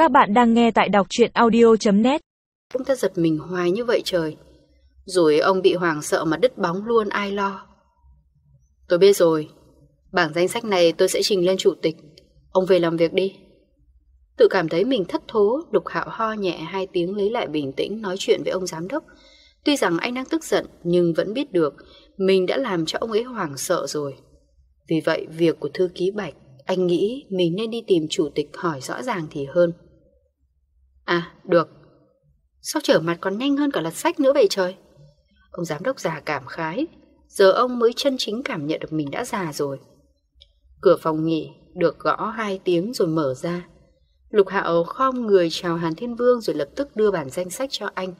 Các bạn đang nghe tại đọc truyện audio.net. Ông ta giật mình hoài như vậy trời. Rồi ông bị hoảng sợ mà đứt bóng luôn, ai lo. Tôi biết rồi, bảng danh sách này tôi sẽ trình lên chủ tịch. Ông về làm việc đi. Tự cảm thấy mình thất thố, Lục Hạo ho nhẹ 2 tiếng lấy lại bình tĩnh nói chuyện với ông giám đốc. Tuy rằng anh đang tức giận nhưng vẫn biết được mình đã làm cho ông ấy hoảng sợ rồi. Vì vậy việc của thư ký Bạch, anh nghĩ mình nên đi tìm chủ tịch hỏi rõ ràng thì hơn. À, được. Sao trở mặt còn nhanh hơn cả lật sách nữa vậy trời? Ông giám đốc già cảm khái. Giờ ông mới chân chính cảm nhận được mình đã già rồi. Cửa phòng nghỉ được gõ 2 tiếng rồi mở ra. Lục Hạo khom người chào Hàn Thiên Vương rồi lập tức đưa bản danh sách cho anh.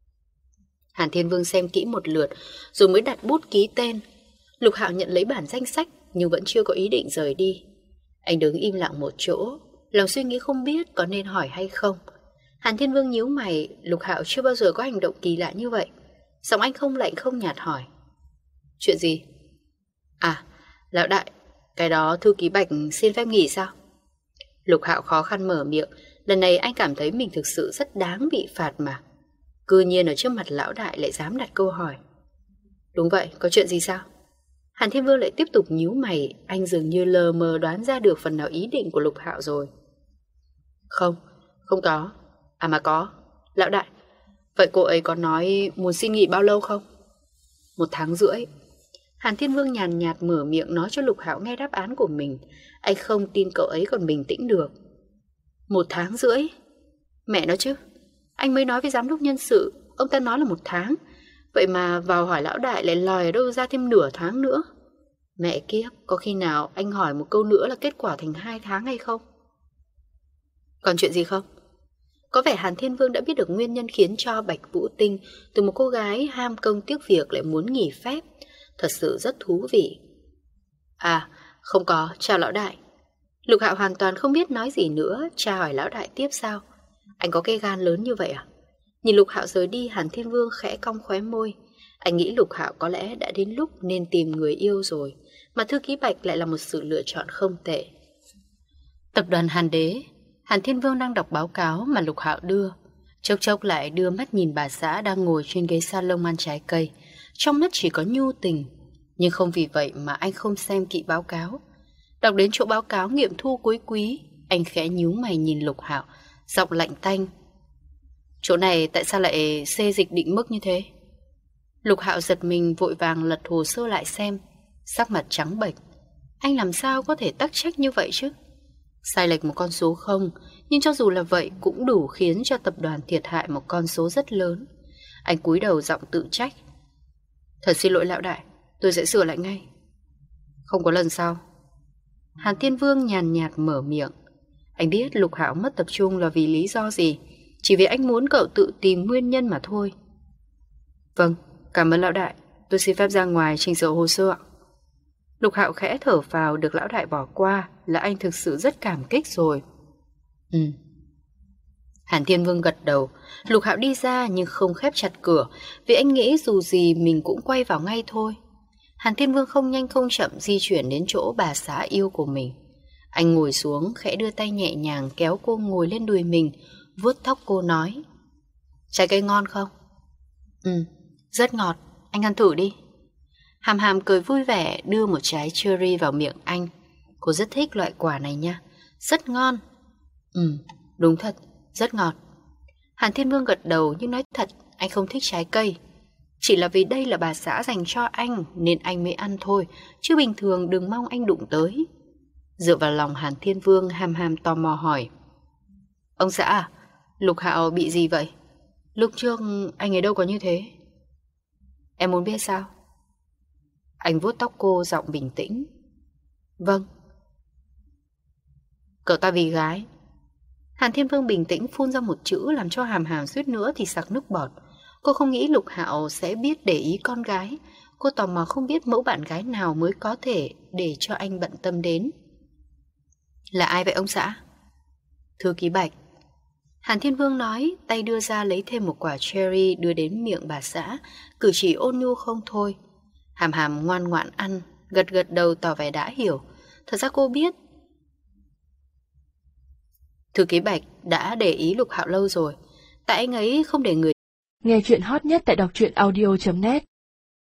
Hàn Thiên Vương xem kỹ một lượt rồi mới đặt bút ký tên. Lục Hạo nhận lấy bản danh sách nhưng vẫn chưa có ý định rời đi. Anh đứng im lặng một chỗ, lòng suy nghĩ không biết có nên hỏi hay không. Hàn Thiên Vương nhíu mày, Lục Hạo chưa bao giờ có hành động kỳ lạ như vậy. Giọng anh không lạnh không nhạt hỏi. Chuyện gì? À, lão đại, cái đó thư ký Bạch xin phép nghỉ sao? Lục Hạo khó khăn mở miệng, lần này anh cảm thấy mình thực sự rất đáng bị phạt mà. Cư nhiên ở trước mặt lão đại lại dám đặt câu hỏi. Đúng vậy, có chuyện gì sao? Hàn Thiên Vương lại tiếp tục nhíu mày, anh dường như lờ mờ đoán ra được phần nào ý định của Lục Hạo rồi. Không, không có. À mà có, lão đại, vậy cô ấy có nói muốn xin nghỉ bao lâu không? 1 tháng rưỡi. Hàn Thiên Vương nhàn nhạt mở miệng nói cho Lục Hạo nghe đáp án của mình. Anh không tin cậu ấy còn bình tĩnh được. 1 tháng rưỡi? Mẹ nói chứ, anh mới nói với giám đốc nhân sự, ông ta nói là 1 tháng. Vậy mà vào hỏi lão đại lại lòi ở đâu ra thêm nửa tháng nữa. Mẹ kiếp, có khi nào anh hỏi một câu nữa là kết quả thành 2 tháng hay không? Còn chuyện gì không? Có vẻ Hàn Thiên Vương đã biết được nguyên nhân khiến cho Bạch Vũ Tinh từ một cô gái ham công tiếc việc lại muốn nghỉ phép. Thật sự rất thú vị. À, không có, chào lão đại. Lục Hạo hoàn toàn không biết nói gì nữa, tra hỏi lão đại tiếp sao? Anh có cái gan lớn như vậy à? Nhìn Lục Hạo rời đi, Hàn Thiên Vương khẽ cong khóe môi. Anh nghĩ Lục Hạo có lẽ đã đến lúc nên tìm người yêu rồi, mà thư ký Bạch lại là một sự lựa chọn không tệ. Tập đoàn Hàn Đế. Hàn Thiên Vương đang đọc báo cáo mà Lục Hạo đưa. Chốc chốc lại đưa mắt nhìn bà xã đang ngồi trên ghế salon ăn trái cây. Trong mắt chỉ có nhu tình. Nhưng không vì vậy mà anh không xem kỹ báo cáo. Đọc đến chỗ báo cáo nghiệm thu cuối quý, anh khẽ nhíu mày nhìn Lục Hạo, giọng lạnh tanh. Chỗ này tại sao lại xê dịch định mức như thế? Lục Hạo giật mình vội vàng lật hồ sơ lại xem, sắc mặt trắng bệch. Anh làm sao có thể tắc trách như vậy chứ? Sai lệch một con số không, nhưng cho dù là vậy cũng đủ khiến cho tập đoàn thiệt hại một con số rất lớn. Anh cúi đầu giọng tự trách. Thật xin lỗi lão đại, tôi sẽ sửa lại ngay. Không có lần sau. Hàn Thiên Vương nhàn nhạt mở miệng. Anh biết Lục Hạo mất tập trung là vì lý do gì, chỉ vì anh muốn cậu tự tìm nguyên nhân mà thôi. Vâng, cảm ơn lão đại, tôi xin phép ra ngoài chỉnh sửa hồ sơ ạ. Lục Hạo khẽ thở phào, được lão đại bỏ qua là anh thực sự rất cảm kích rồi. Hàn Thiên Vương gật đầu. Lục Hạo đi ra nhưng không khép chặt cửa, vì anh nghĩ dù gì mình cũng quay vào ngay thôi. Hàn Thiên Vương không nhanh không chậm di chuyển đến chỗ bà xã yêu của mình. Anh ngồi xuống, khẽ đưa tay nhẹ nhàng kéo cô ngồi lên đùi mình, vuốt tóc cô nói. Trái cây ngon không? Rất ngọt, anh ăn thử đi. Hàm Hàm cười vui vẻ đưa một trái cherry vào miệng anh. Cô rất thích loại quả này nha, rất ngon. Đúng thật, rất ngọt. Hàn Thiên Vương gật đầu nhưng nói thật, anh không thích trái cây. Chỉ là vì đây là bà xã dành cho anh nên anh mới ăn thôi, chứ bình thường đừng mong anh đụng tới. Dựa vào lòng Hàn Thiên Vương, Hàm Hàm tò mò hỏi. Ông xã à, Lục Hạo bị gì vậy? Lúc trước anh ấy đâu có như thế. Em muốn biết sao? Anh vuốt tóc cô giọng bình tĩnh. Vâng. Cậu ta vì gái. Hàn Thiên Vương bình tĩnh phun ra một chữ làm cho Hàm Hàm suýt nữa thì sặc nước bọt. Cô không nghĩ Lục Hạo sẽ biết để ý con gái. Cô tò mò không biết mẫu bạn gái nào mới có thể để cho anh bận tâm đến. Là ai vậy ông xã? Thư ký Bạch. Hàn Thiên Vương nói, tay đưa ra lấy thêm một quả cherry đưa đến miệng bà xã, cử chỉ ôn nhu không thôi. Hàm Hàm ngoan ngoãn ăn, gật gật đầu tỏ vẻ đã hiểu. Thật ra cô biết Thư ký Bạch đã để ý Lục Hạo lâu rồi, tại anh ấy không để người. Nghe chuyện hot nhất tại đọc truyện audio.net